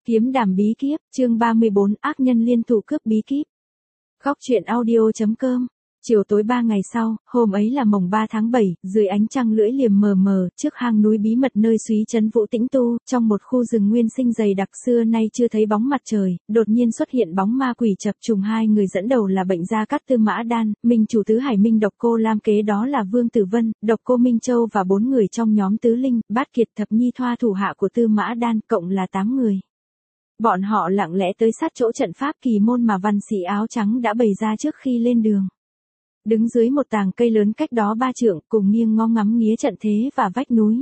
Kiếm đàm bí kíp, chương 34, ác nhân liên thủ cướp bí kíp. Góc truyện audio.com. Chiều tối 3 ngày sau, hôm ấy là mồng 3 tháng 7, dưới ánh trăng lưỡi liềm mờ mờ, trước hang núi bí mật nơi Súy Trấn Vũ tĩnh tu, trong một khu rừng nguyên sinh dày đặc xưa nay chưa thấy bóng mặt trời, đột nhiên xuất hiện bóng ma quỷ chập trùng. Hai người dẫn đầu là bệnh gia Cát Tư Mã Đan, Minh chủ Tứ Hải Minh Độc Cô Lam, kế đó là Vương Tử Vân, Độc Cô Minh Châu và 4 người trong nhóm Tứ Linh, Bát Kiệt Thập Nhi Thoa thủ hạ của Tư Mã Đan, cộng là 8 người. Bọn họ lặng lẽ tới sát chỗ trận pháp kỳ môn mà văn sĩ áo trắng đã bày ra trước khi lên đường. Đứng dưới một tàng cây lớn cách đó 3 trượng, cùng nghiêng ngó ngắm nghía trận thế và vách núi.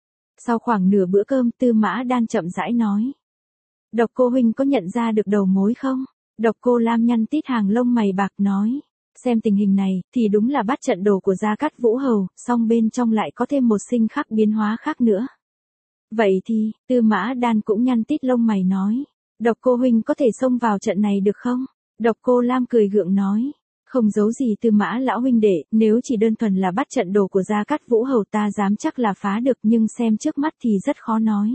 Sau khoảng nửa bữa cơm, Tư Mã Đan chậm rãi nói: Độc Cô huynh có nhận ra được đầu mối không? Độc Cô Lam nhăn tít hàng lông mày bạc nói: Xem tình hình này, thì đúng là bắt trận đồ của Gia Cát Vũ Hầu, song bên trong lại có thêm một sinh khắc biến hóa khác nữa. Vậy thì, Tư Mã Đan cũng nhăn tít lông mày nói: Độc Cô huynh có thể xông vào trận này được không? Độc Cô Lam cười gượng nói: Không giấu gì Tư Mã lão huynh đệ, nếu chỉ đơn thuần là bắt trận đồ của Gia Cát Vũ Hầu ta dám chắc là phá được, nhưng xem trước mắt thì rất khó nói.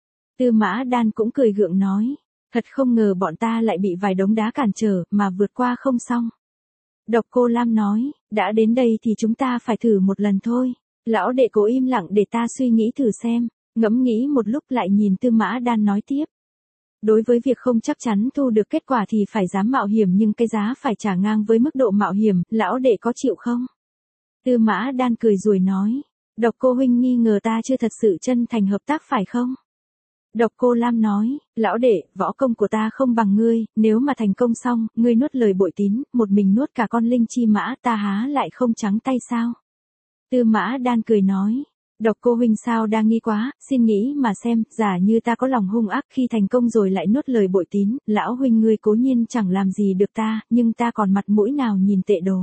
Tư Mã Đan cũng cười gượng nói: Thật không ngờ bọn ta lại bị vài đống đá cản trở, mà vượt qua không xong. Độc Cô Lam nói: Đã đến đây thì chúng ta phải thử một lần thôi. Lão đệ cố im lặng để ta suy nghĩ thử xem. Ngẫm nghĩ một lúc lại nhìn Tư Mã Đan nói tiếp: Đối với việc không chắc chắn thu được kết quả thì phải dám mạo hiểm, nhưng cái giá phải trả ngang với mức độ mạo hiểm, lão đệ có chịu không? Tư Mã Đan cười rồi nói: Độc Cô huynh nghi ngờ ta chưa thật sự chân thành hợp tác phải không? Độc Cô Lam nói: Lão đệ, võ công của ta không bằng ngươi, nếu mà thành công xong, ngươi nuốt lời bội tín, một mình nuốt cả con linh chi mã, ta há lại không trắng tay sao? Tư Mã Đan cười nói: Độc Cô huynh sao đa nghi quá, xin nghĩ mà xem, giả như ta có lòng hung ác khi thành công rồi lại nuốt lời bội tín, lão huynh ngươi cố nhiên chẳng làm gì được ta, nhưng ta còn mặt mũi nào nhìn tệ đồ.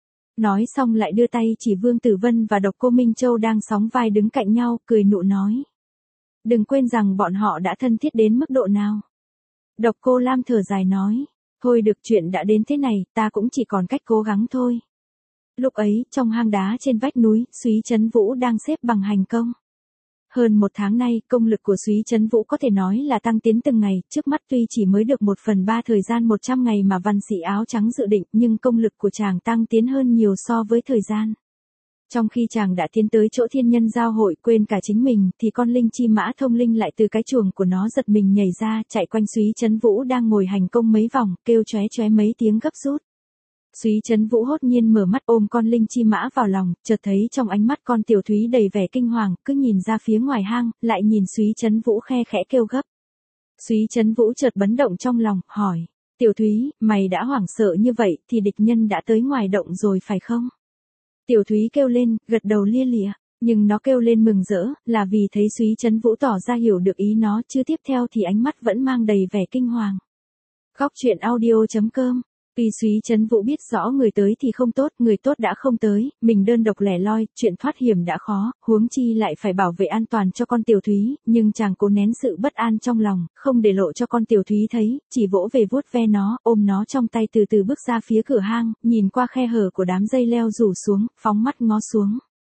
Nói xong lại đưa tay chỉ Vương Tử Vân và Độc Cô Minh Châu đang sóng vai đứng cạnh nhau, cười nụ nói: Đừng quên rằng bọn họ đã thân thiết đến mức độ nào. Độc Cô Lam thở dài nói: Thôi được, chuyện đã đến thế này, ta cũng chỉ còn cách cố gắng thôi. Lúc ấy, trong hang đá trên vách núi, Súy Trấn Vũ đang xếp bằng hành công. Hơn 1 tháng nay, công lực của Súy Trấn Vũ có thể nói là tăng tiến từng ngày, trước mắt tuy chỉ mới được 1/3 thời gian 100 ngày mà văn sĩ áo trắng dự định, nhưng công lực của chàng tăng tiến hơn nhiều so với thời gian. Trong khi chàng đã tiến tới chỗ thiên nhân giao hội quên cả chính mình, thì con linh chi mã thông linh lại từ cái chuồng của nó giật mình nhảy ra, chạy quanh Súy Trấn Vũ đang ngồi hành công mấy vòng, kêu chóe chóe mấy tiếng gấp rút. Súy Trấn Vũ hốt nhiên mở mắt ôm con linh chi mã vào lòng, chợt thấy trong ánh mắt con Tiểu Thúy đầy vẻ kinh hoàng, cứ nhìn ra phía ngoài hang, lại nhìn Súy Trấn Vũ khe khẽ kêu gấp. Súy Trấn Vũ chợt bấn động trong lòng, hỏi: Tiểu Thúy, mày đã hoảng sợ như vậy, thì địch nhân đã tới ngoài động rồi phải không? Tiểu Thúy kêu lên, gật đầu lia lịa, nhưng nó kêu lên mừng rỡ, là vì thấy Súy Trấn Vũ tỏ ra hiểu được ý nó, chứ tiếp theo thì ánh mắt vẫn mang đầy vẻ kinh hoàng. Góc truyện audio.com. Tuy Súy Trấn Vũ biết rõ người tới thì không tốt, người tốt đã không tới, mình đơn độc lẻ loi, chuyện thoát hiểm đã khó, huống chi lại phải bảo vệ an toàn cho con Tiểu Thúy, nhưng chàng cố nén sự bất an trong lòng, không để lộ cho con Tiểu Thúy thấy, chỉ vỗ về vuốt ve nó, ôm nó trong tay từ từ bước ra phía cửa hang, nhìn qua khe hở của đám dây leo rủ xuống, phóng mắt ngó xuống.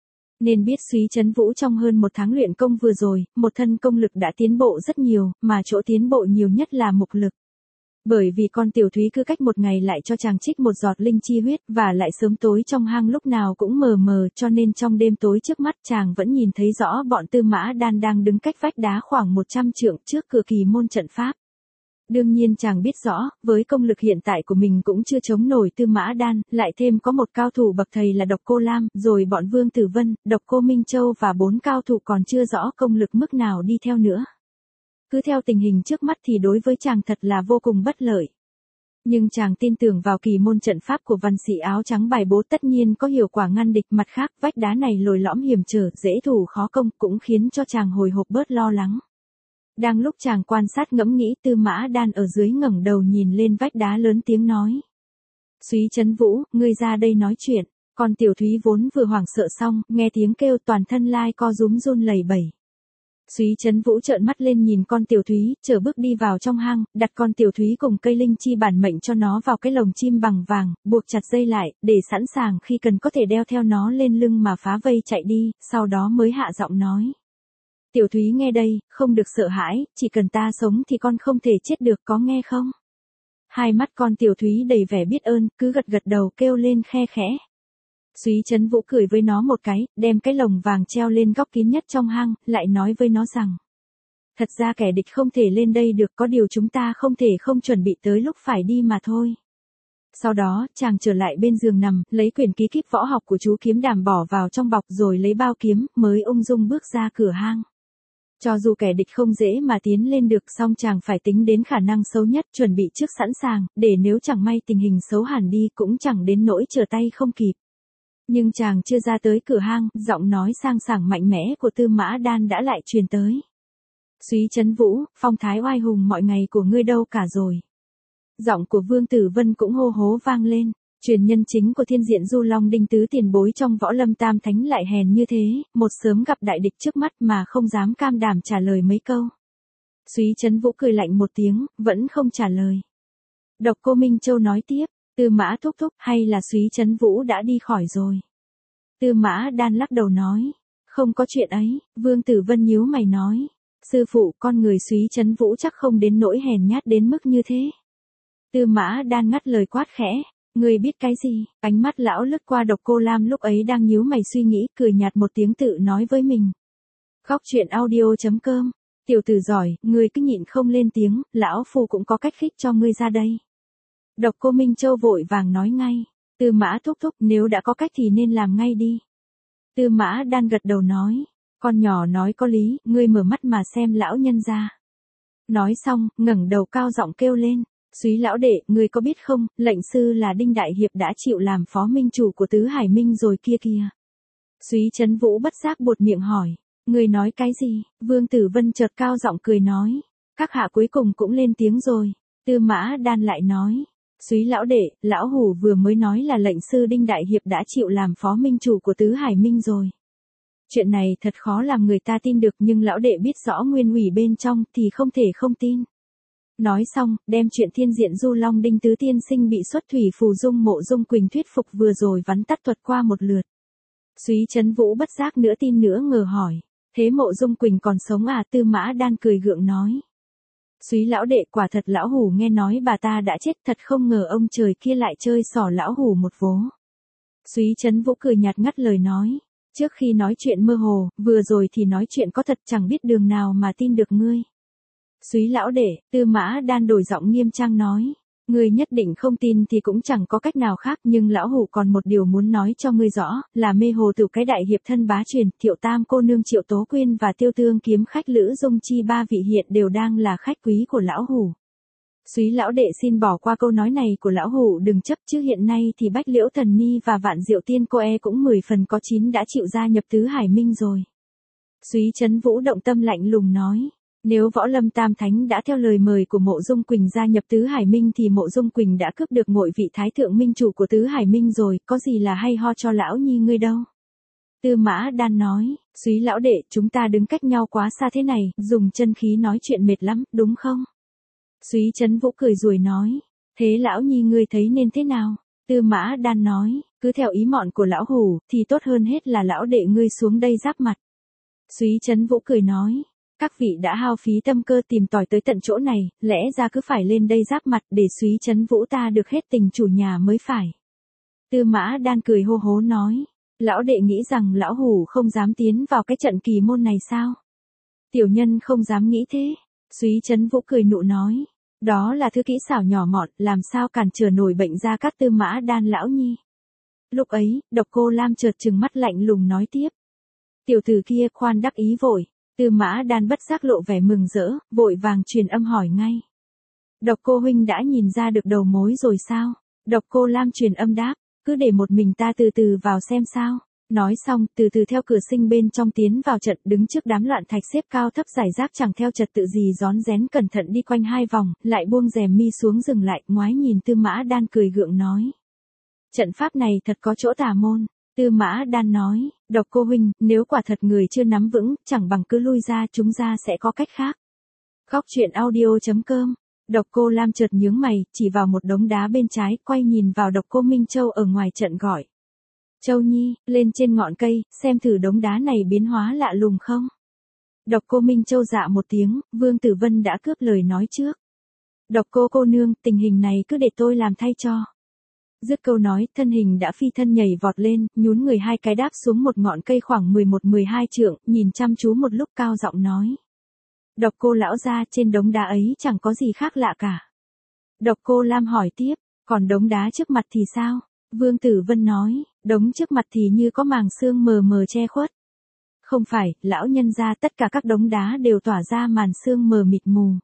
Nên biết Súy Trấn Vũ trong hơn 1 tháng luyện công vừa rồi, một thân công lực đã tiến bộ rất nhiều, mà chỗ tiến bộ nhiều nhất là mục lực. Bởi vì con Tiểu Thúy cứ cách 1 ngày lại cho chàng trích một giọt linh chi huyết, và lại sớm tối trong hang lúc nào cũng mờ mờ, cho nên trong đêm tối trước mắt chàng vẫn nhìn thấy rõ bọn Tư Mã Đan đang đứng cách vách đá khoảng 100 trượng trước cửa kỳ môn trận pháp. Đương nhiên chàng biết rõ, với công lực hiện tại của mình cũng chưa chống nổi Tư Mã Đan, lại thêm có một cao thủ bậc thầy là Độc Cô Lam, rồi bọn Vương Tử Vân, Độc Cô Minh Châu và 4 cao thủ còn chưa rõ công lực mức nào đi theo nữa. Cứ theo tình hình trước mắt thì đối với chàng thật là vô cùng bất lợi. Nhưng chàng tin tưởng vào kỳ môn trận pháp của văn sĩ áo trắng bài bố tất nhiên có hiệu quả ngăn địch, mặt khác vách đá này lồi lõm hiểm trở, dễ thủ khó công, cũng khiến cho chàng hồi hộp bớt lo lắng. Đang lúc chàng quan sát ngẫm nghĩ, Tư Mã Đan ở dưới ngẩng đầu nhìn lên vách đá lớn tiếng nói: Súy Trấn Vũ, ngươi ra đây nói chuyện. Con Tiểu Thúy vốn vừa hoảng sợ xong, nghe tiếng kêu toàn thân lai co rúm run lẩy bẩy. Súy Trấn Vũ trợn mắt lên nhìn con Tiểu Thúy, chở bước đi vào trong hang, đặt con Tiểu Thúy cùng cây linh chi bản mệnh cho nó vào cái lồng chim bằng vàng, buộc chặt dây lại, để sẵn sàng khi cần có thể đeo theo nó lên lưng mà phá vây chạy đi, sau đó mới hạ giọng nói: Tiểu Thúy nghe đây, không được sợ hãi, chỉ cần ta sống thì con không thể chết được, có nghe không? Hai mắt con Tiểu Thúy đầy vẻ biết ơn, cứ gật gật đầu kêu lên khe khẽ. Súy Trấn Vũ cười với nó một cái, đem cái lồng vàng treo lên góc kín nhất trong hang, lại nói với nó rằng. Thật ra kẻ địch không thể lên đây được, có điều chúng ta không thể không chuẩn bị tới lúc phải đi mà thôi. Sau đó, chàng trở lại bên giường nằm, lấy quyển ký kíp võ học của chú Kiếm Đàm bỏ vào trong bọc rồi lấy bao kiếm, mới ung dung bước ra cửa hang. Cho dù kẻ địch không dễ mà tiến lên được, song chàng phải tính đến khả năng xấu nhất, chuẩn bị trước sẵn sàng, để nếu chẳng may tình hình xấu hẳn đi cũng chẳng đến nỗi trở tay không kịp. Nhưng chàng chưa ra tới cửa hang, giọng nói sang sảng mạnh mẽ của Tư Mã Đan đã lại truyền tới. Súy Trấn Vũ, phong thái oai hùng mọi ngày của ngươi đâu cả rồi. Giọng của Vương Tử Vân cũng hô hố vang lên. Truyền nhân chính của Thiên Diện Du Long Đinh Tứ tiền bối trong Võ Lâm Tam Thánh lại hèn như thế, một sớm gặp đại địch trước mắt mà không dám cam đảm trả lời mấy câu. Súy Trấn Vũ cười lạnh một tiếng, vẫn không trả lời. Độc Cô Minh Châu nói tiếp, Tư Mã thúc thúc, hay là Súy Trấn Vũ đã đi khỏi rồi? Tư Mã Đan lắc đầu nói, không có chuyện ấy. Vương Tử Vân nhíu mày nói, sư phụ, con người Súy Trấn Vũ chắc không đến nỗi hèn nhát đến mức như thế. Tư Mã Đan ngắt lời quát khẽ, ngươi biết cái gì? Ánh mắt lão lướt qua Độc Cô Lam lúc ấy đang nhíu mày suy nghĩ, cười nhạt một tiếng tự nói với mình. Khóc chuyện audio.com, tiểu tử giỏi, ngươi cứ nhịn không lên tiếng, lão phu cũng có cách khích cho ngươi ra đây. Độc Cô Minh Châu vội vàng nói ngay, Tư Mã thúc thúc, nếu đã có cách thì nên làm ngay đi. Tư Mã Đan gật đầu nói, con nhỏ nói có lý, ngươi mở mắt mà xem lão nhân ra. Nói xong, ngẩng đầu cao giọng kêu lên. Súy lão đệ, ngươi có biết không, lệnh sư là Đinh Đại Hiệp đã chịu làm phó minh chủ của Tứ Hải Minh rồi kia kìa. Súy Trấn Vũ bất giác buột miệng hỏi, ngươi nói cái gì? Vương Tử Vân chợt cao giọng cười nói, các hạ cuối cùng cũng lên tiếng rồi. Tư Mã Đan lại nói, Súy lão đệ, lão hủ vừa mới nói là lệnh sư Đinh Đại Hiệp đã chịu làm phó minh chủ của Tứ Hải Minh rồi. Chuyện này thật khó làm người ta tin được, nhưng lão đệ biết rõ nguyên ủy bên trong thì không thể không tin. Nói xong, đem chuyện Thiên Diện Du Long Đinh Tứ tiên sinh bị xuất thủy phù dung Mộ Dung Quỳnh thuyết phục vừa rồi vắn tắt thuật qua một lượt. Súy Trấn Vũ bất giác nửa tin nửa ngờ hỏi, thế Mộ Dung Quỳnh còn sống à? Tư Mã Đan cười gượng nói. Súy lão đệ, quả thật lão hủ nghe nói bà ta đã chết, thật không ngờ ông trời kia lại chơi xỏ lão hủ một vố. Súy Trấn Vũ cười nhạt ngắt lời nói, trước khi nói chuyện mơ hồ, vừa rồi thì nói chuyện có thật, chẳng biết đường nào mà tin được ngươi. Súy lão đệ, Tư Mã Đan đổi giọng nghiêm trang nói, ngươi nhất định không tin thì cũng chẳng có cách nào khác, nhưng lão hủ còn một điều muốn nói cho ngươi rõ, là mê hồ tử cái đại hiệp thân bá truyền, Thiệu Tam cô nương Triệu Tố Quyên và Tiêu Tương kiếm khách Lữ Dung Chi ba vị hiện đều đang là khách quý của lão hủ. Súy lão đệ xin bỏ qua câu nói này của lão hủ đừng chấp, chứ hiện nay thì Bách Liễu Thần Ni và Vạn Diệu Tiên cô cũng 10 phần có 9 đã chịu gia nhập Tứ Hải Minh rồi. Súy Trấn Vũ động tâm lạnh lùng nói. Nếu Võ Lâm Tam Thánh đã theo lời mời của Mộ Dung Quỳnh gia nhập Tứ Hải Minh thì Mộ Dung Quỳnh đã cướp được ngội vị Thái Thượng Minh chủ của Tứ Hải Minh rồi, có gì là hay ho cho lão nhi ngươi đâu. Tư Mã Đan nói, Súy lão đệ, chúng ta đứng cách nhau quá xa thế này, dùng chân khí nói chuyện mệt lắm, đúng không? Súy Trấn Vũ cười ruồi nói, thế lão nhi ngươi thấy nên thế nào? Tư Mã Đan nói, cứ theo ý mọn của lão hủ, thì tốt hơn hết là lão đệ ngươi xuống đây giáp mặt. Súy Trấn Vũ cười nói, các vị đã hao phí tâm cơ tìm tòi tới tận chỗ này, lẽ ra cứ phải lên đây giáp mặt để Súy Trấn Vũ ta được hết tình chủ nhà mới phải. Tư Mã Đan cười hô hố nói, lão đệ nghĩ rằng lão hủ không dám tiến vào cái trận kỳ môn này sao? Tiểu nhân không dám nghĩ thế. Súy Trấn Vũ cười nụ nói, đó là thứ kỹ xảo nhỏ mọn, làm sao cản trở nổi bệnh ra các Tư Mã Đan lão nhi. Lúc ấy, Độc Cô Lam chợt trừng mắt lạnh lùng nói tiếp, tiểu tử kia khoan đắc ý vội. Tư Mã Đan bất giác lộ vẻ mừng rỡ, vội vàng truyền âm hỏi ngay. Độc Cô huynh đã nhìn ra được đầu mối rồi sao? Độc Cô Lam truyền âm đáp, cứ để một mình ta từ từ vào xem sao. Nói xong, từ từ theo cửa sinh bên trong tiến vào trận, đứng trước đám loạn thạch xếp cao thấp rải rác chẳng theo trật tự gì, rón rén cẩn thận đi quanh 2 vòng, lại buông rèm mi xuống dừng lại, ngoái nhìn Tư Mã Đan cười gượng nói. Trận pháp này thật có chỗ tà môn. Tư Mã Đan nói, Độc Cô huynh, nếu quả thật người chưa nắm vững, chẳng bằng cứ lui ra, chúng ta sẽ có cách khác. Khóc chuyện audio.com, Độc Cô Lam chợt nhướng mày, chỉ vào một đống đá bên trái, quay nhìn vào Độc Cô Minh Châu ở ngoài trận gọi. Châu Nhi, lên trên ngọn cây, xem thử đống đá này biến hóa lạ lùng không? Độc Cô Minh Châu dạ một tiếng, Vương Tử Vân đã cướp lời nói trước. Độc cô nương, tình hình này cứ để tôi làm thay cho. Dứt câu nói, thân hình đã phi thân nhảy vọt lên, nhún người hai cái đáp xuống một ngọn cây khoảng 11-12 trượng, nhìn chăm chú một lúc cao giọng nói. Độc Cô lão gia, trên đống đá ấy chẳng có gì khác lạ cả. Độc Cô Lam hỏi tiếp, còn đống đá trước mặt thì sao? Vương Tử Vân nói, đống trước mặt thì như có màng sương mờ mờ che khuất. Không phải, lão nhân gia, tất cả các đống đá đều tỏa ra màn sương mờ mịt mù.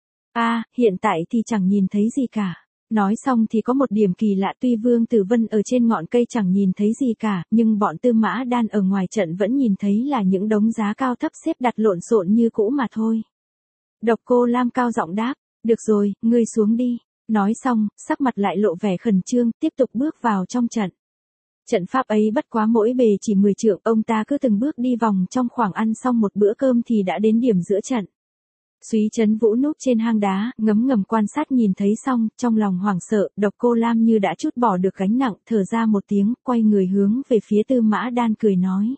Hiện tại thì chẳng nhìn thấy gì cả. Nói xong thì có một điểm kỳ lạ, tuy Vương Tử Vân ở trên ngọn cây chẳng nhìn thấy gì cả, nhưng bọn Tư Mã Đan ở ngoài trận vẫn nhìn thấy là những đống giá cao thấp xếp đặt lộn xộn như cũ mà thôi. Độc Cô Lam cao giọng đáp, được rồi, ngươi xuống đi. Nói xong, sắc mặt lại lộ vẻ khẩn trương, tiếp tục bước vào trong trận. Trận pháp ấy bất quá mỗi bề chỉ 10 trượng, ông ta cứ từng bước đi vòng trong khoảng ăn xong một bữa cơm thì đã đến điểm giữa trận. Súy Trấn Vũ núp trên hang đá, ngấm ngầm quan sát nhìn thấy xong, trong lòng hoảng sợ, Độc Cô Lam như đã trút bỏ được gánh nặng, thở ra một tiếng, quay người hướng về phía Tư Mã Đan cười nói.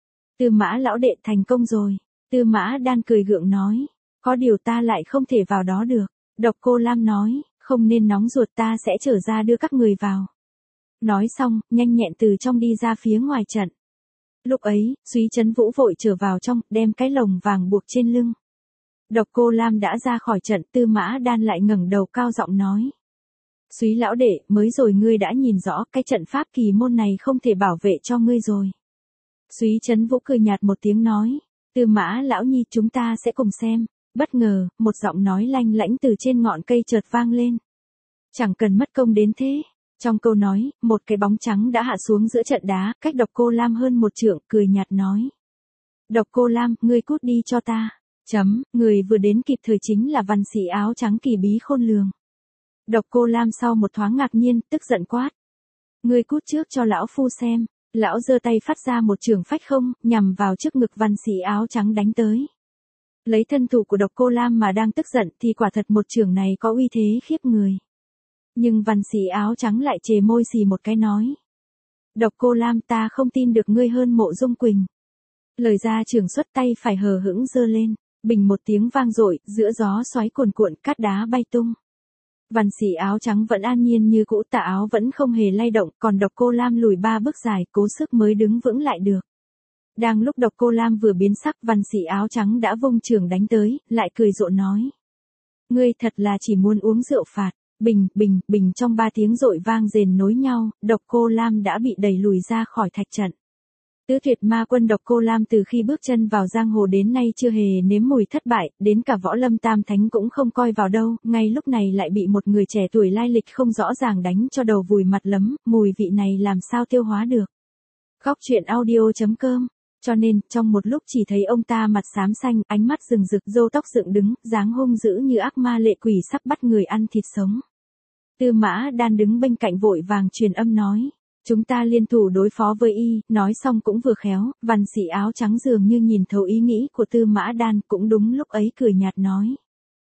Tư Mã lão đệ thành công rồi. Tư Mã Đan cười gượng nói. Có điều ta lại không thể vào đó được. Độc Cô Lam nói, không nên nóng ruột, ta sẽ trở ra đưa các người vào. Nói xong, nhanh nhẹn từ trong đi ra phía ngoài trận. Lúc ấy, Súy Trấn Vũ vội trở vào trong, đem cái lồng vàng buộc trên lưng. Độc Cô Lam đã ra khỏi trận, Tư Mã Đan lại ngẩng đầu cao giọng nói. Súy lão đệ, mới rồi ngươi đã nhìn rõ, cái trận pháp kỳ môn này không thể bảo vệ cho ngươi rồi. Súy Trấn Vũ cười nhạt một tiếng nói. Tư Mã lão nhi, chúng ta sẽ cùng xem. Bất ngờ, một giọng nói lanh lảnh từ trên ngọn cây chợt vang lên. Chẳng cần mất công đến thế. Trong câu nói, một cái bóng trắng đã hạ xuống giữa trận đá, cách Độc Cô Lam hơn một trượng, cười nhạt nói. Độc Cô Lam, ngươi cút đi cho ta. Người vừa đến kịp thời chính là văn sĩ áo trắng Kỳ Bí Khôn Lường. Độc Cô Lam sau một thoáng ngạc nhiên, tức giận quát. Ngươi cút trước cho lão phu xem. Lão giơ tay phát ra một chưởng phách không, nhằm vào trước ngực văn sĩ áo trắng đánh tới. Lấy thân thủ của Độc Cô Lam mà đang tức giận thì quả thật một chưởng này có uy thế khiếp người. Nhưng văn sĩ áo trắng lại chề môi xì một cái nói. Độc Cô Lam, ta không tin được ngươi hơn Mộ Dung Quỳnh. Lời ra chưởng xuất, tay phải hờ hững giơ lên, bình một tiếng vang dội, giữa gió xoáy cuồn cuộn, cát đá bay tung. Văn sĩ áo trắng vẫn an nhiên như cũ, tà áo vẫn không hề lay động, còn Độc Cô Lam lùi 3 bước dài, cố sức mới đứng vững lại được. Đang lúc Độc Cô Lam vừa biến sắc, văn sĩ áo trắng đã vung chưởng đánh tới, lại cười rộ nói. Ngươi thật là chỉ muốn uống rượu phạt. Bình, bình, bình, trong 3 tiếng dội vang rền nối nhau, Độc Cô Lam đã bị đẩy lùi ra khỏi thạch trận. Tứ tuyệt ma quân Độc Cô Lam từ khi bước chân vào giang hồ đến nay chưa hề nếm mùi thất bại, đến cả Võ Lâm Tam Thánh cũng không coi vào đâu, ngay lúc này lại bị một người trẻ tuổi lai lịch không rõ ràng đánh cho đầu vùi mặt lấm, mùi vị này làm sao tiêu hóa được. Góc truyện audio.com. Cho nên, trong một lúc chỉ thấy ông ta mặt xám xanh, ánh mắt rừng rực, râu tóc dựng đứng, dáng hung dữ như ác ma lệ quỷ sắp bắt người ăn thịt sống. Tư Mã Đan đứng bên cạnh vội vàng truyền âm nói. Chúng ta liên thủ đối phó với y, nói xong cũng vừa khéo, văn sĩ áo trắng dường như nhìn thấu ý nghĩ của Tư Mã Đan, cũng đúng lúc ấy cười nhạt nói.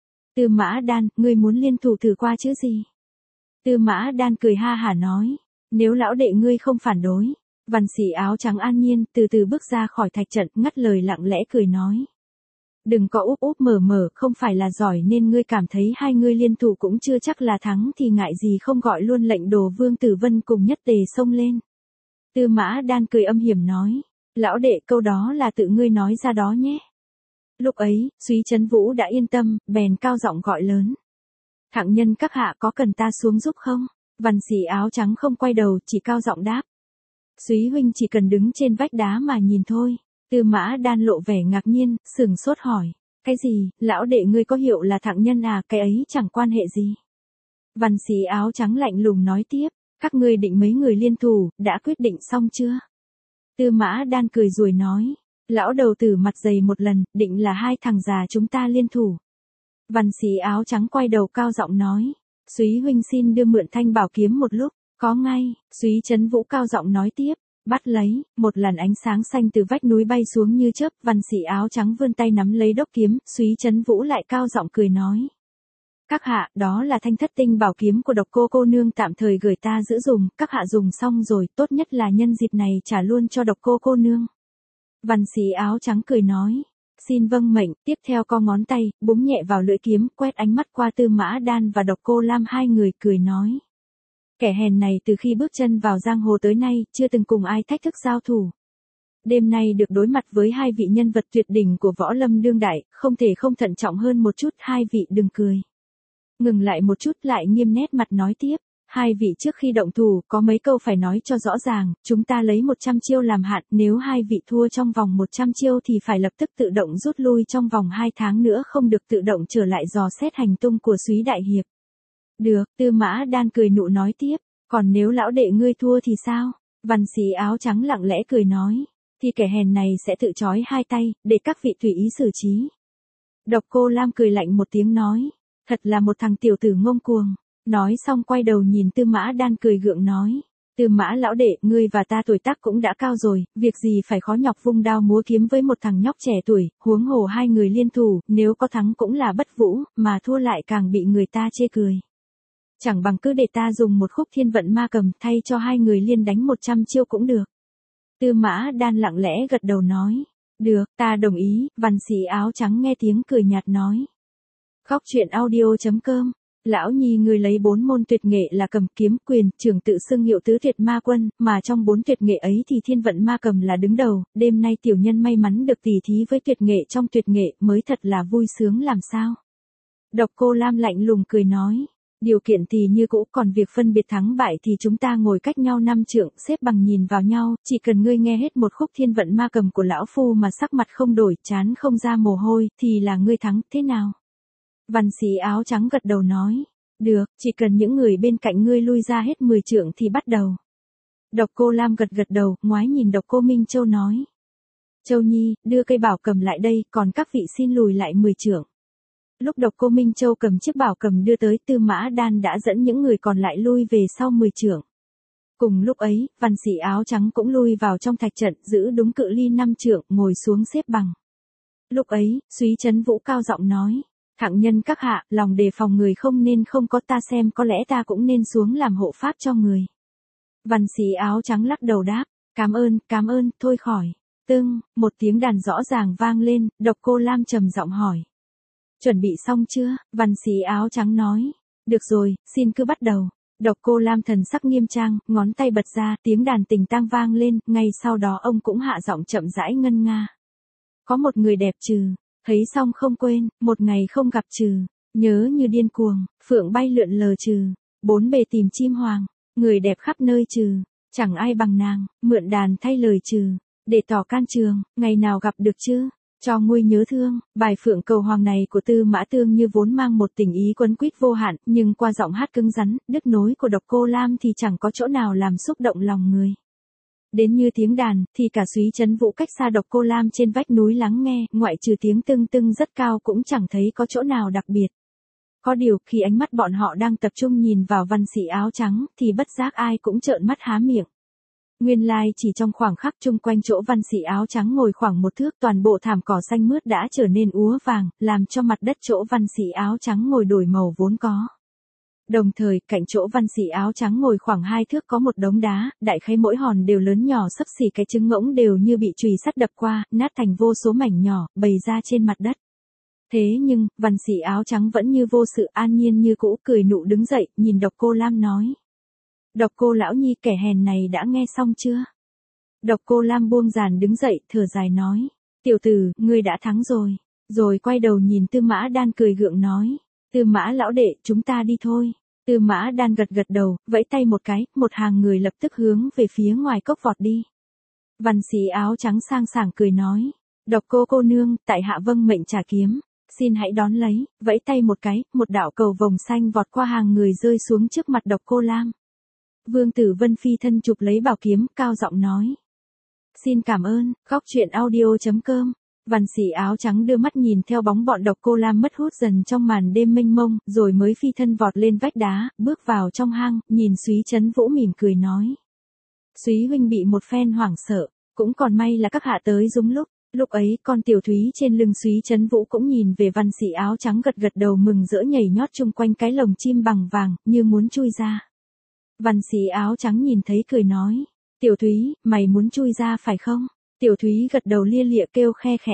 Tư Mã Đan, ngươi muốn liên thủ thử qua chứ gì? Tư Mã Đan cười ha hả nói. Nếu lão đệ ngươi không phản đối. Văn sĩ áo trắng an nhiên, từ từ bước ra khỏi thạch trận, ngắt lời lặng lẽ cười nói. Đừng có úp úp mở mở, không phải là giỏi nên ngươi cảm thấy hai ngươi liên thủ cũng chưa chắc là thắng thì ngại gì không gọi luôn lệnh đồ Vương Tử Vân cùng nhất tề xông lên. Tư Mã Đan cười âm hiểm nói. Lão đệ, câu đó là tự ngươi nói ra đó nhé. Lúc ấy, Súy Trấn Vũ đã yên tâm, bèn cao giọng gọi lớn. Thượng nhân các hạ, có cần ta xuống giúp không? Văn sĩ áo trắng không quay đầu, chỉ cao giọng đáp. Súy huynh chỉ cần đứng trên vách đá mà nhìn thôi. Tư Mã Đan lộ vẻ ngạc nhiên, sửng sốt hỏi. Cái gì, lão đệ ngươi có hiệu là thượng nhân à, cái ấy chẳng quan hệ gì. Văn sĩ áo trắng lạnh lùng nói tiếp. Các ngươi định mấy người liên thủ, đã quyết định xong chưa? Tư Mã Đan cười rồi nói. Lão đầu tử mặt dày một lần, định là 2 thằng già chúng ta liên thủ. Văn sĩ áo trắng quay đầu cao giọng nói. Súy huynh xin đưa mượn thanh bảo kiếm một lúc. Có ngay, Súy Trấn Vũ cao giọng nói tiếp. Bắt lấy, một làn ánh sáng xanh từ vách núi bay xuống như chớp, văn sĩ áo trắng vươn tay nắm lấy đốc kiếm, Súy Trấn Vũ lại cao giọng cười nói. Các hạ, đó là thanh thất tinh bảo kiếm của Độc cô nương tạm thời gửi ta giữ dùng, các hạ dùng xong rồi, tốt nhất là nhân dịp này trả luôn cho Độc cô nương. Văn sĩ áo trắng cười nói. Xin vâng mệnh, tiếp theo co ngón tay, búng nhẹ vào lưỡi kiếm, quét ánh mắt qua Tư Mã Đan và Độc Cô Lam, hai người cười nói. Kẻ hèn này từ khi bước chân vào giang hồ tới nay, chưa từng cùng ai thách thức giao thủ. Đêm nay được đối mặt với hai vị nhân vật tuyệt đỉnh của võ lâm đương đại, không thể không thận trọng hơn một chút, hai vị đừng cười. Ngừng lại một chút lại nghiêm nét mặt nói tiếp. Hai vị trước khi động thủ, có mấy câu phải nói cho rõ ràng, chúng ta lấy 100 chiêu làm hạn, nếu hai vị thua trong vòng 100 chiêu thì phải lập tức tự động rút lui trong vòng 2 tháng nữa, không được tự động trở lại dò xét hành tung của Súy đại hiệp. Được, Tư Mã Đan cười nụ nói tiếp, còn nếu lão đệ ngươi thua thì sao? Văn sĩ áo trắng lặng lẽ cười nói, thì kẻ hèn này sẽ tự trói hai tay, để các vị tùy ý xử trí. Độc Cô Lam cười lạnh một tiếng nói, thật là một thằng tiểu tử ngông cuồng. Nói xong quay đầu nhìn Tư Mã Đan cười gượng nói, Tư Mã lão đệ, ngươi và ta tuổi tác cũng đã cao rồi, việc gì phải khó nhọc vung đao múa kiếm với một thằng nhóc trẻ tuổi, huống hồ hai người liên thủ, nếu có thắng cũng là bất vũ, mà thua lại càng bị người ta chê cười. Chẳng bằng cứ để ta dùng một khúc thiên vận ma cầm thay cho hai người liên đánh 100 chiêu cũng được. Tư Mã Đan lặng lẽ gật đầu nói, được, ta đồng ý. Văn sĩ áo trắng nghe tiếng cười nhạt nói. Khóc chuyện audio.com. Lão Nhi người lấy 4 môn tuyệt nghệ là cầm, kiếm, quyền, trường, tự xưng hiệu tứ tuyệt ma quân, mà trong 4 tuyệt nghệ ấy thì thiên vận ma cầm là đứng đầu, đêm nay tiểu nhân may mắn được tỉ thí với tuyệt nghệ trong tuyệt nghệ, mới thật là vui sướng làm sao. Độc Cô Lam lạnh lùng cười nói, điều kiện thì như cũ, còn việc phân biệt thắng bại thì chúng ta ngồi cách nhau 5 trượng, xếp bằng nhìn vào nhau, chỉ cần ngươi nghe hết một khúc thiên vận ma cầm của lão phu mà sắc mặt không đổi, trán không ra mồ hôi, thì là ngươi thắng, thế nào? Văn sĩ áo trắng gật đầu nói, được, chỉ cần những người bên cạnh ngươi lui ra hết 10 trượng thì bắt đầu. Độc Cô Lam gật gật đầu, ngoái nhìn Độc Cô Minh Châu nói, Châu Nhi, đưa cây bảo cầm lại đây, còn các vị xin lùi lại 10 trượng. Lúc Độc Cô Minh Châu cầm chiếc bảo cầm đưa tới, Tư Mã Đan đã dẫn những người còn lại lui về sau 10 trượng. Cùng lúc ấy, văn sĩ áo trắng cũng lui vào trong thạch trận, giữ đúng cự ly 5 trượng, ngồi xuống xếp bằng. Lúc ấy, Súy Trấn Vũ cao giọng nói, thượng nhân các hạ, lòng đề phòng người không nên không có, ta xem có lẽ ta cũng nên xuống làm hộ pháp cho người. Văn sĩ áo trắng lắc đầu đáp, cảm ơn, thôi khỏi. Tưng, một tiếng đàn rõ ràng vang lên, Độc Cô Lam trầm giọng hỏi. Chuẩn bị xong chưa? Văn sĩ áo trắng nói. Được rồi, xin cứ bắt đầu. Độc Cô Lam thần sắc nghiêm trang, ngón tay bật ra, tiếng đàn tình tang vang lên, ngay sau đó ông cũng hạ giọng chậm rãi ngân nga. Có một người đẹp trừ, thấy xong không quên, một ngày không gặp trừ, nhớ như điên cuồng, phượng bay lượn lờ trừ, bốn bề tìm chim hoàng, người đẹp khắp nơi trừ, chẳng ai bằng nàng, mượn đàn thay lời trừ, để tỏ can trường, ngày nào gặp được chứ? Cho nguôi nhớ thương. Bài Phượng Cầu Hoàng này của Tư Mã Tương Như vốn mang một tình ý quấn quýt vô hạn, nhưng qua giọng hát cứng rắn, đứt nối của Độc Cô Lam thì chẳng có chỗ nào làm xúc động lòng người. Đến như tiếng đàn, thì cả Súy Trấn Vũ cách xa Độc Cô Lam trên vách núi lắng nghe, ngoại trừ tiếng tưng tưng rất cao cũng chẳng thấy có chỗ nào đặc biệt. Có điều, khi ánh mắt bọn họ đang tập trung nhìn vào văn sĩ áo trắng, thì bất giác ai cũng trợn mắt há miệng. Nguyên lai chỉ trong khoảng khắc chung quanh chỗ văn sĩ áo trắng ngồi khoảng một thước, toàn bộ thảm cỏ xanh mướt đã trở nên úa vàng, làm cho mặt đất chỗ văn sĩ áo trắng ngồi đổi màu vốn có. Đồng thời, cạnh chỗ văn sĩ áo trắng ngồi khoảng 2 thước có một đống đá, đại khái mỗi hòn đều lớn nhỏ xấp xỉ cái trứng ngỗng, đều như bị chùy sắt đập qua, nát thành vô số mảnh nhỏ, bày ra trên mặt đất. Thế nhưng, văn sĩ áo trắng vẫn như vô sự, an nhiên như cũ, cười nụ đứng dậy, nhìn Độc Cô Lam nói. Độc Cô lão nhi, kẻ hèn này đã nghe xong chưa? Độc Cô Lam buông giàn đứng dậy, thở dài nói. Tiểu tử, ngươi đã thắng rồi. Rồi quay đầu nhìn Tư Mã Đan cười gượng nói. Tư Mã lão đệ, chúng ta đi thôi. Tư Mã Đan gật gật đầu, vẫy tay một cái, một hàng người lập tức hướng về phía ngoài cốc vọt đi. Văn sĩ áo trắng sang sảng cười nói. Độc cô nương, tại hạ vâng mệnh trả kiếm. Xin hãy đón lấy, vẫy tay một cái, một đạo cầu vồng xanh vọt qua hàng người rơi xuống trước mặt Độc Cô Lam. Vương Tử Vân phi thân chụp lấy bảo kiếm, cao giọng nói. Xin cảm ơn. Khóc chuyện audio.com. Văn sĩ áo trắng đưa mắt nhìn theo bóng bọn Độc Cô Lam mất hút dần trong màn đêm mênh mông, rồi mới phi thân vọt lên vách đá, bước vào trong hang, nhìn Súy Trấn Vũ mỉm cười nói. Súy huynh bị một phen hoảng sợ, cũng còn may là các hạ tới đúng lúc. Lúc ấy, con tiểu thúy trên lưng Súy Trấn Vũ cũng nhìn về văn sĩ áo trắng gật gật đầu mừng rỡ nhảy nhót chung quanh cái lồng chim bằng vàng, như muốn chui ra. Văn sĩ áo trắng nhìn thấy cười nói. Tiểu Thúy, mày muốn chui ra phải không? Tiểu Thúy gật đầu lia lịa kêu khe khẽ.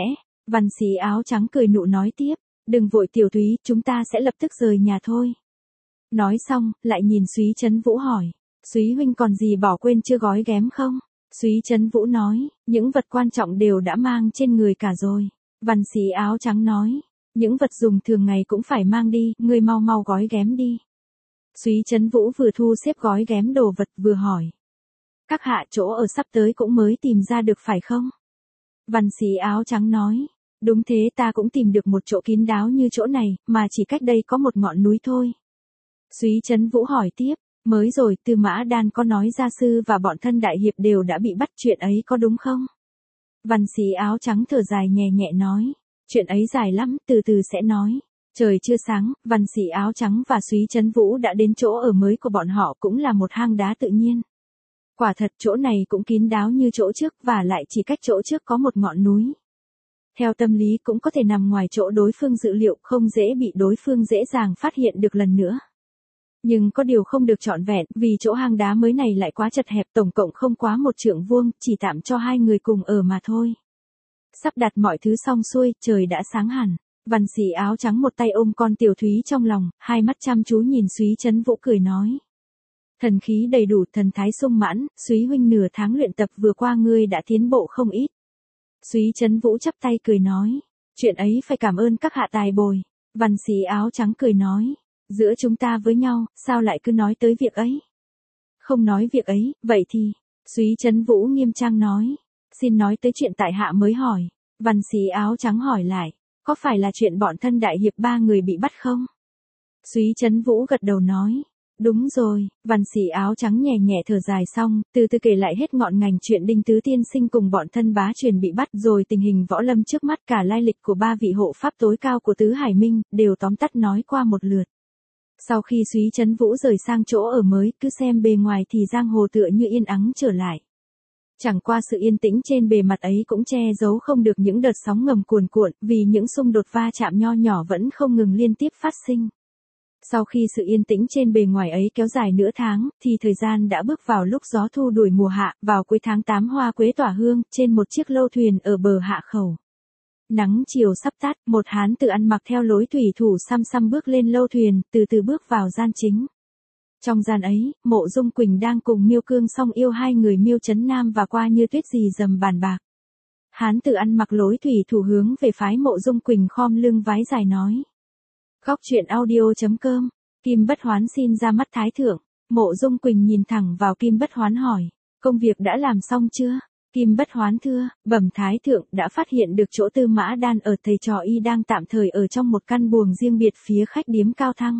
Văn sĩ áo trắng cười nụ nói tiếp, đừng vội Tiểu Thúy, chúng ta sẽ lập tức rời nhà thôi. Nói xong, lại nhìn Súy Trấn Vũ hỏi, Súy huynh còn gì bỏ quên chưa gói ghém không? Súy Trấn Vũ nói, những vật quan trọng đều đã mang trên người cả rồi. Văn sĩ áo trắng nói, những vật dùng thường ngày cũng phải mang đi, ngươi mau mau gói ghém đi. Súy Trấn Vũ vừa thu xếp gói ghém đồ vật vừa hỏi, các hạ chỗ ở sắp tới cũng mới tìm ra được phải không? Văn sĩ áo trắng nói, đúng thế, ta cũng tìm được một chỗ kín đáo như chỗ này, mà chỉ cách đây có một ngọn núi thôi. Súy Trấn Vũ hỏi tiếp, mới rồi Tư Mã Đan có nói gia sư và bọn thân đại hiệp đều đã bị bắt, chuyện ấy có đúng không? Văn sĩ áo trắng thở dài nhẹ nhẹ nói, chuyện ấy dài lắm, từ từ sẽ nói. Trời chưa sáng, văn sĩ áo trắng và Súy Trấn Vũ đã đến chỗ ở mới của bọn họ, cũng là một hang đá tự nhiên. Quả thật chỗ này cũng kín đáo như chỗ trước, và lại chỉ cách chỗ trước có một ngọn núi. Theo tâm lý cũng có thể nằm ngoài chỗ đối phương dự liệu, không dễ bị đối phương dễ dàng phát hiện được lần nữa. Nhưng có điều không được trọn vẹn, vì chỗ hang đá mới này lại quá chật hẹp, tổng cộng không quá 1 trượng vuông, chỉ tạm cho 2 người cùng ở mà thôi. Sắp đặt mọi thứ xong xuôi, trời đã sáng hẳn. Văn sĩ áo trắng một tay ôm con Tiểu Thúy trong lòng, hai mắt chăm chú nhìn Súy Trấn Vũ cười nói. Thần khí đầy đủ, thần thái sung mãn, Súy huynh nửa tháng luyện tập vừa qua ngươi đã tiến bộ không ít. Súy Trấn Vũ chắp tay cười nói, chuyện ấy phải cảm ơn các hạ tài bồi. Văn sĩ áo trắng cười nói, giữa chúng ta với nhau, sao lại cứ nói tới việc ấy? Không nói việc ấy, vậy thì, Súy Trấn Vũ nghiêm trang nói, xin nói tới chuyện tại hạ mới hỏi. Văn sĩ áo trắng hỏi lại, có phải là chuyện bọn thân đại hiệp 3 người bị bắt không? Súy Trấn Vũ gật đầu nói, đúng rồi. Văn sĩ áo trắng nhẹ nhẹ thở dài xong, từ từ kể lại hết ngọn ngành chuyện Đinh Tứ Tiên Sinh cùng bọn thân bá truyền bị bắt, rồi tình hình võ lâm trước mắt, cả lai lịch của 3 vị hộ pháp tối cao của Tứ Hải Minh, đều tóm tắt nói qua một lượt. Sau khi Súy Trấn Vũ rời sang chỗ ở mới, cứ xem bề ngoài thì giang hồ tựa như yên ắng trở lại. Chẳng qua sự yên tĩnh trên bề mặt ấy cũng che giấu không được những đợt sóng ngầm cuồn cuộn, vì những xung đột va chạm nho nhỏ vẫn không ngừng liên tiếp phát sinh. Sau khi sự yên tĩnh trên bề ngoài ấy kéo dài nửa tháng, thì thời gian đã bước vào lúc gió thu đuổi mùa hạ, vào cuối tháng 8 hoa quế tỏa hương, trên một chiếc lâu thuyền ở bờ hạ khẩu. Nắng chiều sắp tắt, một hán tử ăn mặc theo lối thủy thủ xăm xăm bước lên lâu thuyền, từ từ bước vào gian chính. Trong gian ấy, Mộ Dung Quỳnh đang cùng Miêu Cương song yêu hai người Miêu Trấn Nam và Qua Như Tuyết dì dầm bàn bạc. Hán tử ăn mặc lối thủy thủ hướng về phái Mộ Dung Quỳnh khom lưng vái dài nói. Góc truyện audio.com, Kim Bất Hoán xin ra mắt Thái Thượng. Mộ Dung Quỳnh nhìn thẳng vào Kim Bất Hoán hỏi, công việc đã làm xong chưa? Kim Bất Hoán thưa, bẩm Thái Thượng, đã phát hiện được chỗ Tư Mã Đan ở, thầy trò y đang tạm thời ở trong một căn buồng riêng biệt phía khách điếm Cao Thăng.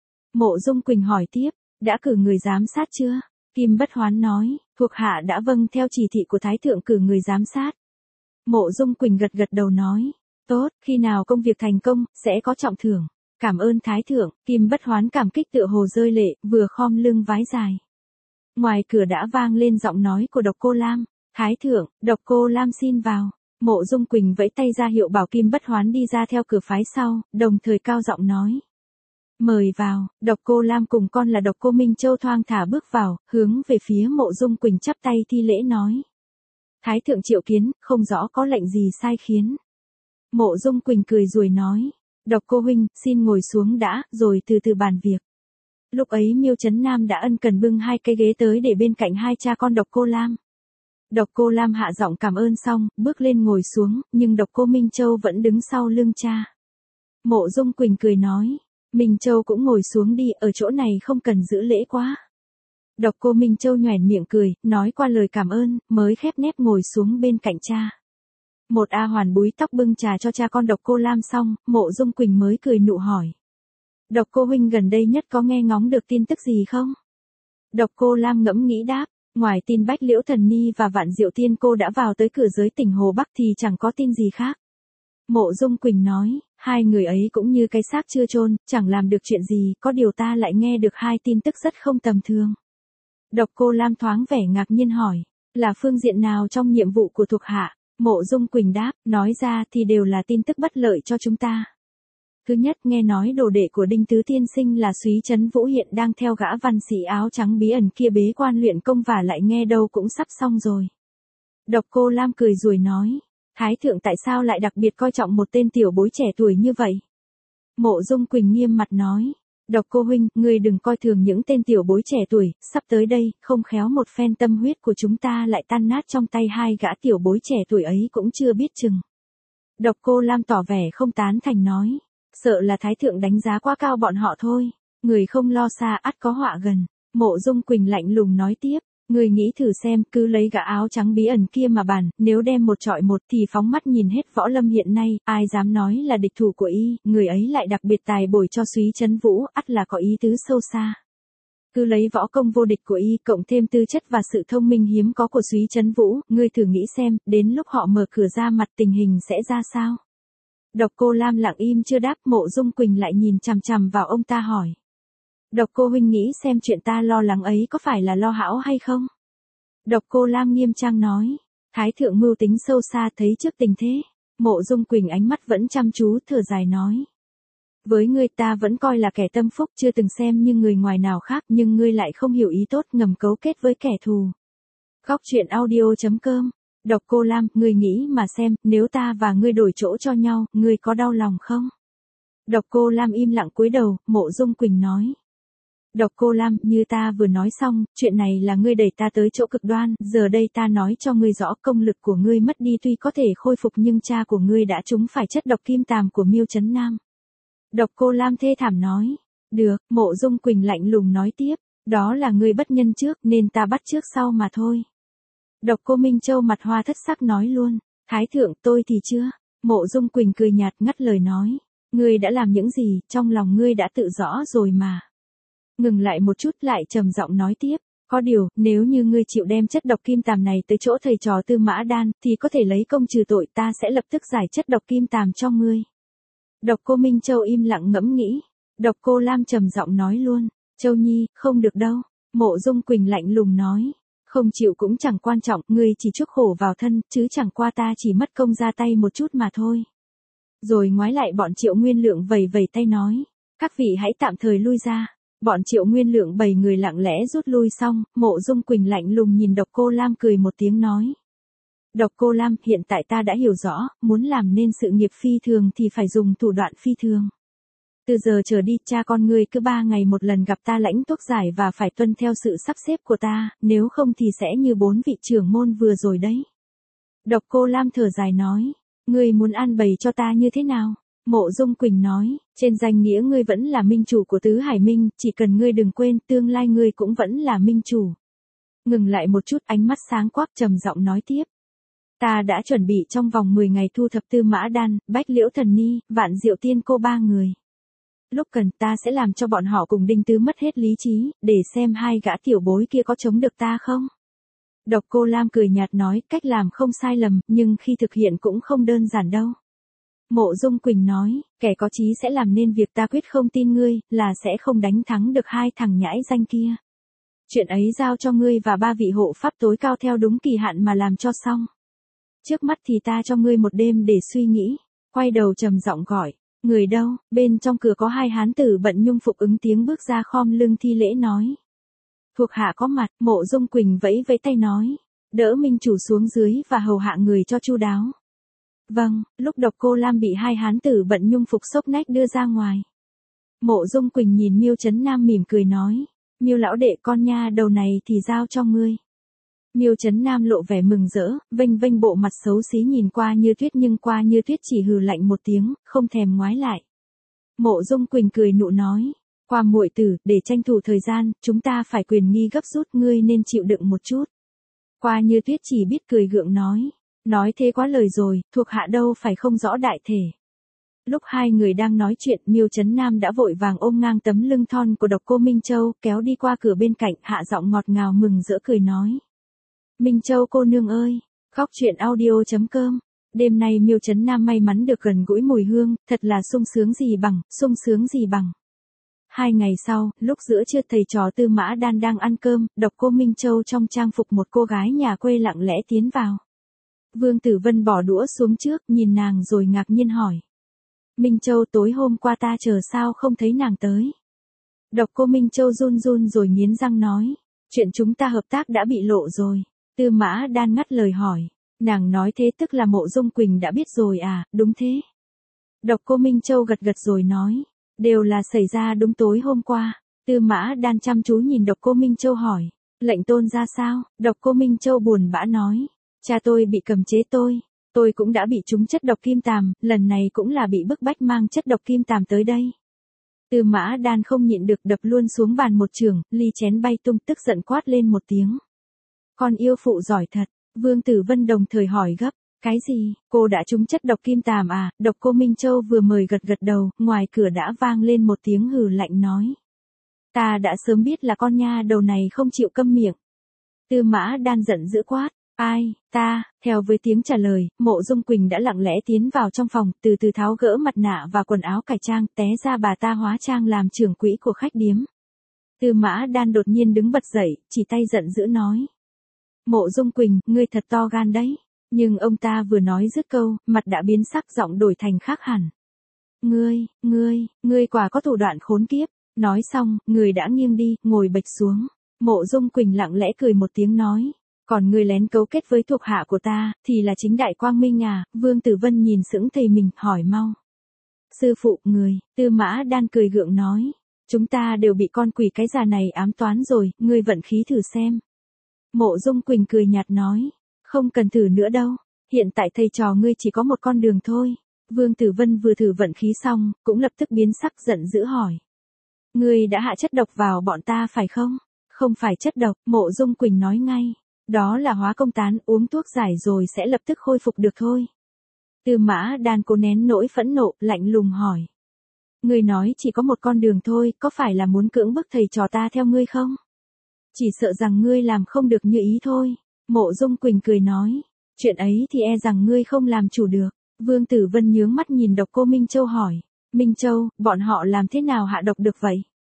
Mộ Dung Quỳnh hỏi tiếp, đã cử người giám sát chưa? Kim Bất Hoán nói, thuộc hạ đã vâng theo chỉ thị của Thái Thượng cử người giám sát. Mộ Dung Quỳnh gật gật đầu nói, tốt, khi nào công việc thành công, sẽ có trọng thưởng. Cảm ơn Thái Thượng. Kim Bất Hoán cảm kích tựa hồ rơi lệ, vừa khom lưng vái dài. Ngoài cửa đã vang lên giọng nói của Độc Cô Lam. Thái Thượng, Độc Cô Lam xin vào. Mộ Dung Quỳnh vẫy tay ra hiệu bảo Kim Bất Hoán đi ra theo cửa phái sau, đồng thời cao giọng nói. Mời vào. Độc Cô Lam cùng con là Độc Cô Minh Châu thoang thả bước vào, hướng về phía Mộ Dung Quỳnh chắp tay thi lễ nói. Thái Thượng triệu kiến, không rõ có lệnh gì sai khiến. Mộ Dung Quỳnh cười rồi nói. Độc Cô huynh, xin ngồi xuống đã, rồi từ từ bàn việc. Lúc ấy Miêu Trấn Nam đã ân cần bưng 2 cái ghế tới để bên cạnh hai cha con Độc Cô Lam. Độc Cô Lam hạ giọng cảm ơn xong, bước lên ngồi xuống, nhưng Độc Cô Minh Châu vẫn đứng sau lưng cha. Mộ Dung Quỳnh cười nói, Minh Châu cũng ngồi xuống đi, ở chỗ này không cần giữ lễ quá. Độc Cô Minh Châu nhoẻn miệng cười, nói qua lời cảm ơn, mới khép nép ngồi xuống bên cạnh cha. Một A Hoàn búi tóc bưng trà cho cha con Độc Cô Lam xong, Mộ Dung Quỳnh mới cười nụ hỏi. Độc Cô huynh gần đây nhất có nghe ngóng được tin tức gì không? Độc Cô Lam ngẫm nghĩ đáp, ngoài tin Bách Liễu Thần Ni và Vạn Diệu Tiên cô đã vào tới cửa giới tỉnh Hồ Bắc thì chẳng có tin gì khác. Mộ Dung Quỳnh nói, 2 người ấy cũng như cái xác chưa chôn, chẳng làm được chuyện gì, có điều ta lại nghe được 2 tin tức rất không tầm thường. Độc Cô Lam thoáng vẻ ngạc nhiên hỏi, là phương diện nào trong nhiệm vụ của thuộc hạ? Mộ Dung Quỳnh đáp, nói ra thì đều là tin tức bất lợi cho chúng ta. Thứ nhất, nghe nói đồ đệ của Đinh Tứ Tiên Sinh là Súy Trấn Vũ hiện đang theo gã văn sĩ áo trắng bí ẩn kia bế quan luyện công, và lại nghe đâu cũng sắp xong rồi. Độc Cô Lam cười rồi nói, Thái thượng tại sao lại đặc biệt coi trọng một tên tiểu bối trẻ tuổi như vậy? Mộ Dung Quỳnh nghiêm mặt nói. Độc Cô huynh, ngươi đừng coi thường những tên tiểu bối trẻ tuổi, sắp tới đây, không khéo một phen tâm huyết của chúng ta lại tan nát trong tay hai gã tiểu bối trẻ tuổi ấy cũng chưa biết chừng. Độc Cô Lam tỏ vẻ không tán thành nói. Sợ là Thái thượng đánh giá quá cao bọn họ thôi. Người không lo xa ắt có họa gần. Mộ Dung Quỳnh lạnh lùng nói tiếp. Người nghĩ thử xem, cứ lấy gã áo trắng bí ẩn kia mà bàn, nếu đem một trọi một thì phóng mắt nhìn hết võ lâm hiện nay, ai dám nói là địch thủ của y, người ấy lại đặc biệt tài bồi cho Súy Trấn Vũ, ắt là có ý tứ sâu xa. Cứ lấy võ công vô địch của y, cộng thêm tư chất và sự thông minh hiếm có của Súy Trấn Vũ, ngươi thử nghĩ xem, đến lúc họ mở cửa ra mặt tình hình sẽ ra sao? Độc Cô Lam lặng im chưa đáp, Mộ Dung Quỳnh lại nhìn chằm chằm vào ông ta hỏi. Độc Cô huynh nghĩ xem chuyện ta lo lắng ấy có phải là lo hão hay không? Độc Cô Lam nghiêm trang nói. Thái thượng mưu tính sâu xa thấy trước tình thế. Mộ Dung Quỳnh ánh mắt vẫn chăm chú thở dài nói. Với ngươi ta vẫn coi là kẻ tâm phúc chưa từng xem như người ngoài nào khác nhưng ngươi lại không hiểu ý tốt ngầm cấu kết với kẻ thù. Góc truyện audio.com. Độc Cô Lam, ngươi nghĩ mà xem, nếu ta và ngươi đổi chỗ cho nhau, ngươi có đau lòng không? Độc Cô Lam im lặng cúi đầu, Mộ Dung Quỳnh nói. Độc Cô Lam, như ta vừa nói xong, chuyện này là ngươi đẩy ta tới chỗ cực đoan, giờ đây ta nói cho ngươi rõ công lực của ngươi mất đi tuy có thể khôi phục nhưng cha của ngươi đã trúng phải chất độc kim tàm của Miêu Trấn Nam. Độc Cô Lam thê thảm nói. Được, Mộ Dung Quỳnh lạnh lùng nói tiếp, đó là ngươi bất nhân trước nên ta bắt trước sau mà thôi. Độc Cô Minh Châu mặt hoa thất sắc nói luôn, Thái thượng tôi thì chưa. Mộ Dung Quỳnh cười nhạt ngắt lời nói, ngươi đã làm những gì, trong lòng ngươi đã tự rõ rồi mà. Ngừng lại một chút lại trầm giọng nói tiếp, có điều, nếu như ngươi chịu đem chất độc kim tàm này tới chỗ thầy trò Tư Mã Đan, thì có thể lấy công trừ tội ta sẽ lập tức giải chất độc kim tàm cho ngươi. Độc Cô Minh Châu im lặng ngẫm nghĩ, Độc Cô Lam trầm giọng nói luôn, Châu Nhi, không được đâu. Mộ Dung Quỳnh lạnh lùng nói, không chịu cũng chẳng quan trọng, ngươi chỉ chuốc khổ vào thân, chứ chẳng qua ta chỉ mất công ra tay một chút mà thôi. Rồi ngoái lại bọn Triệu Nguyên Lượng vầy vầy tay nói, các vị hãy tạm thời lui ra. Bọn Triệu Nguyên Lượng 7 người lặng lẽ rút lui xong, Mộ Dung Quỳnh lạnh lùng nhìn Độc Cô Lam cười một tiếng nói. Độc Cô Lam, hiện tại ta đã hiểu rõ, muốn làm nên sự nghiệp phi thường thì phải dùng thủ đoạn phi thường. Từ giờ trở đi, cha con ngươi cứ 3 ngày một lần gặp ta lãnh thuốc giải và phải tuân theo sự sắp xếp của ta, nếu không thì sẽ như 4 vị trưởng môn vừa rồi đấy. Độc Cô Lam thở dài nói, ngươi muốn an bày cho ta như thế nào? Mộ Dung Quỳnh nói, trên danh nghĩa ngươi vẫn là minh chủ của Tứ Hải Minh, chỉ cần ngươi đừng quên tương lai ngươi cũng vẫn là minh chủ. Ngừng lại một chút ánh mắt sáng quắc trầm giọng nói tiếp. Ta đã chuẩn bị trong vòng 10 ngày thu thập Tư Mã Đan, Bách Liễu Thần Ni, Vạn Diệu Tiên Cô 3 người. Lúc cần ta sẽ làm cho bọn họ cùng Đinh Tứ mất hết lý trí, để xem hai gã tiểu bối kia có chống được ta không. Độc Cô Lam cười nhạt nói, cách làm không sai lầm, nhưng khi thực hiện cũng không đơn giản đâu. Mộ Dung Quỳnh nói, kẻ có chí sẽ làm nên việc ta quyết không tin ngươi, là sẽ không đánh thắng được hai thằng nhãi danh kia. Chuyện ấy giao cho ngươi và 3 vị hộ pháp tối cao theo đúng kỳ hạn mà làm cho xong. Trước mắt thì ta cho ngươi một đêm để suy nghĩ. Quay đầu trầm giọng gọi, người đâu? Bên trong cửa có 2 hán tử bận nhung phục ứng tiếng bước ra khom lưng thi lễ nói. Thuộc hạ có mặt, Mộ Dung Quỳnh vẫy vẫy tay nói, đỡ minh chủ xuống dưới và hầu hạ người cho chu đáo. Vâng, lúc Độc Cô Lam bị 2 hán tử bận nhung phục xốc nách đưa ra ngoài. Mộ Dung Quỳnh nhìn Miêu Trấn Nam mỉm cười nói, Miêu lão đệ con nha đầu này thì giao cho ngươi. Miêu Trấn Nam lộ vẻ mừng rỡ, vênh vênh bộ mặt xấu xí nhìn qua Như Tuyết nhưng qua Như Tuyết chỉ hừ lạnh một tiếng, không thèm ngoái lại. Mộ Dung Quỳnh cười nụ nói, qua muội tử, để tranh thủ thời gian, chúng ta phải quyền nghi gấp rút, ngươi nên chịu đựng một chút. Qua Như Tuyết chỉ biết cười gượng nói thế quá lời rồi, thuộc hạ đâu phải không rõ đại thể. Lúc hai người đang nói chuyện, Miêu Trấn Nam đã vội vàng ôm ngang tấm lưng thon của Độc Cô Minh Châu, kéo đi qua cửa bên cạnh, hạ giọng ngọt ngào mừng rỡ cười nói. Minh Châu cô nương ơi, góc truyện audio.com. Đêm nay Miêu Trấn Nam may mắn được gần gũi mùi hương, thật là sung sướng gì bằng. 2 ngày sau, lúc giữa trưa thầy trò Tư Mã Đan đang ăn cơm, Độc Cô Minh Châu trong trang phục một cô gái nhà quê lặng lẽ tiến vào. Vương Tử Vân bỏ đũa xuống trước, nhìn nàng rồi ngạc nhiên hỏi. Minh Châu, tối hôm qua ta chờ sao không thấy nàng tới? Độc Cô Minh Châu run run rồi nghiến răng nói. Chuyện chúng ta hợp tác đã bị lộ rồi. Tư Mã Đan ngắt lời hỏi. Nàng nói thế tức là Mộ Dung Quỳnh đã biết rồi à, đúng thế. Độc Cô Minh Châu gật gật rồi nói, đều là xảy ra đúng tối hôm qua. Tư Mã Đan chăm chú nhìn Độc Cô Minh Châu hỏi, lệnh tôn ra sao? Độc Cô Minh Châu buồn bã nói, cha tôi bị cầm chế tôi cũng đã bị trúng chất độc kim tàm, lần này cũng là bị bức bách mang chất độc kim tàm tới đây. Tư Mã Đan không nhịn được đập luôn xuống bàn một chưởng, ly chén bay tung, tức giận quát lên một tiếng. Con yêu phụ giỏi thật. Vương Tử Vân đồng thời hỏi gấp, cái gì, cô đã trúng chất độc kim tàm à? Độc Cô Minh Châu vừa mời gật gật đầu, ngoài cửa đã vang lên một tiếng hừ lạnh nói. Ta đã sớm biết là con nha đầu này không chịu câm miệng. Tư Mã Đan giận dữ quát, ai, ta, theo với tiếng trả lời, Mộ Dung Quỳnh đã lặng lẽ tiến vào trong phòng, từ từ tháo gỡ mặt nạ và quần áo cải trang, té ra bà ta hóa trang làm trưởng quỹ của khách điếm. Tư Mã Đan đột nhiên đứng bật dậy, chỉ tay giận dữ nói. Mộ Dung Quỳnh, ngươi thật to gan đấy. Nhưng ông ta vừa nói dứt câu, mặt đã biến sắc, giọng đổi thành khác hẳn. Ngươi quả có thủ đoạn khốn kiếp. Nói xong, người đã nghiêng đi, ngồi bệch xuống. Mộ Dung Quỳnh lặng lẽ cười một tiếng nói. Còn ngươi lén cấu kết với thuộc hạ của ta, thì là chính đại quang minh à? Vương Tử Vân nhìn sững thầy mình, hỏi mau. Sư phụ, người, Tư Mã Đan cười gượng nói. Chúng ta đều bị con quỷ cái già này ám toán rồi, ngươi vận khí thử xem. Mộ Dung Quỳnh cười nhạt nói, không cần thử nữa đâu, hiện tại thầy trò ngươi chỉ có một con đường thôi. Vương Tử Vân vừa thử vận khí xong, cũng lập tức biến sắc giận dữ hỏi. Ngươi đã hạ chất độc vào bọn ta phải không? Không phải chất độc, Mộ Dung Quỳnh nói ngay, đó là hóa công tán, uống thuốc giải rồi sẽ lập tức khôi phục được thôi. Tư Mã Đan cố nén nỗi phẫn nộ, lạnh lùng hỏi. Ngươi nói chỉ có một con đường thôi, có phải là muốn cưỡng bức thầy trò ta theo ngươi không? Chỉ sợ rằng ngươi làm không được như ý thôi. Mộ Dung Quỳnh cười nói. Chuyện ấy thì e rằng ngươi không làm chủ được. Vương Tử Vân nhướng mắt nhìn Độc Cô Minh Châu hỏi. Minh Châu, bọn họ làm thế nào hạ độc được vậy?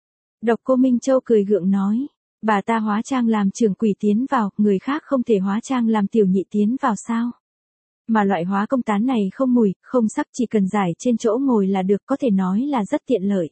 Độc Cô Minh Châu cười gượng nói. Bà ta hóa trang làm trưởng quỷ tiến vào, người khác không thể hóa trang làm tiểu nhị tiến vào sao? Mà loại hóa công tán này không mùi, không sắc, chỉ cần giải trên chỗ ngồi là được, có thể nói là rất tiện lợi.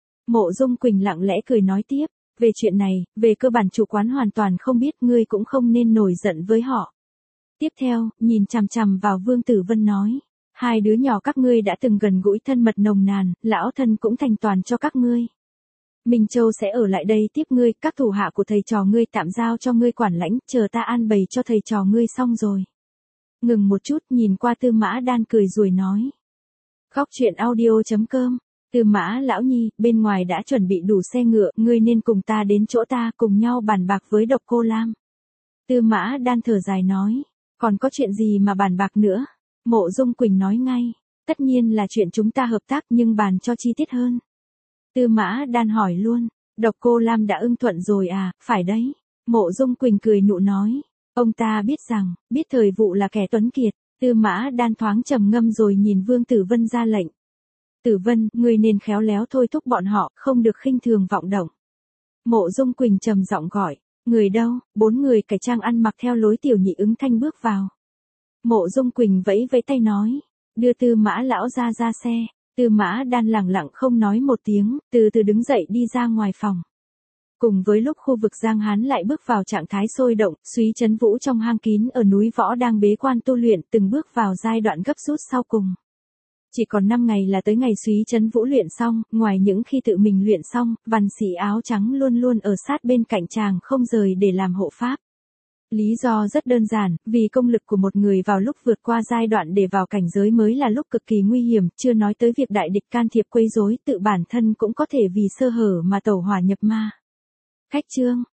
Mộ Dung Quỳnh lặng lẽ cười nói tiếp. Về chuyện này, về cơ bản chủ quán hoàn toàn không biết, ngươi cũng không nên nổi giận với họ. Tiếp theo, nhìn chằm chằm vào Vương Tử Vân nói. Hai đứa nhỏ các ngươi đã từng gần gũi thân mật nồng nàn, lão thân cũng thành toàn cho các ngươi. Minh Châu sẽ ở lại đây tiếp ngươi, các thủ hạ của thầy trò ngươi tạm giao cho ngươi quản lãnh, chờ ta an bày cho thầy trò ngươi xong rồi. Ngừng một chút, nhìn qua Tư Mã Đan cười rồi nói. Góc truyện audio.com. Tư Mã lão nhi, bên ngoài đã chuẩn bị đủ xe ngựa, ngươi nên cùng ta đến chỗ ta, cùng nhau bàn bạc với Độc Cô Lam. Tư Mã Đan thở dài nói, còn có chuyện gì mà bàn bạc nữa? Mộ Dung Quỳnh nói ngay, tất nhiên là chuyện chúng ta hợp tác, nhưng bàn cho chi tiết hơn. Tư Mã Đan hỏi luôn, Độc Cô Lam đã ưng thuận rồi à? Phải đấy. Mộ Dung Quỳnh cười nụ nói, ông ta biết rằng, biết thời vụ là kẻ tuấn kiệt. Tư Mã Đan thoáng trầm ngâm rồi nhìn Vương Tử Vân ra lệnh. Tử Vân, ngươi nên khéo léo thôi thúc bọn họ, không được khinh thường vọng động. Mộ Dung Quỳnh trầm giọng gọi, người đâu? 4 người cải trang ăn mặc theo lối tiểu nhị ứng thanh bước vào. Mộ Dung Quỳnh vẫy vẫy tay nói, đưa Tư Mã lão ra xe. Tư Mã Đan lẳng lặng không nói một tiếng, từ từ đứng dậy đi ra ngoài phòng. Cùng với lúc khu vực Giang Hán lại bước vào trạng thái sôi động, Súy Trấn Vũ trong hang kín ở núi Võ đang bế quan tu luyện, từng bước vào giai đoạn gấp rút sau cùng. Chỉ còn 5 ngày là tới ngày Súy Trấn Vũ luyện xong, ngoài những khi tự mình luyện xong, văn sĩ áo trắng luôn luôn ở sát bên cạnh chàng không rời để làm hộ pháp. Lý do rất đơn giản, vì công lực của một người vào lúc vượt qua giai đoạn để vào cảnh giới mới là lúc cực kỳ nguy hiểm, chưa nói tới việc đại địch can thiệp quấy rối, tự bản thân cũng có thể vì sơ hở mà tẩu hỏa nhập ma. Khách chương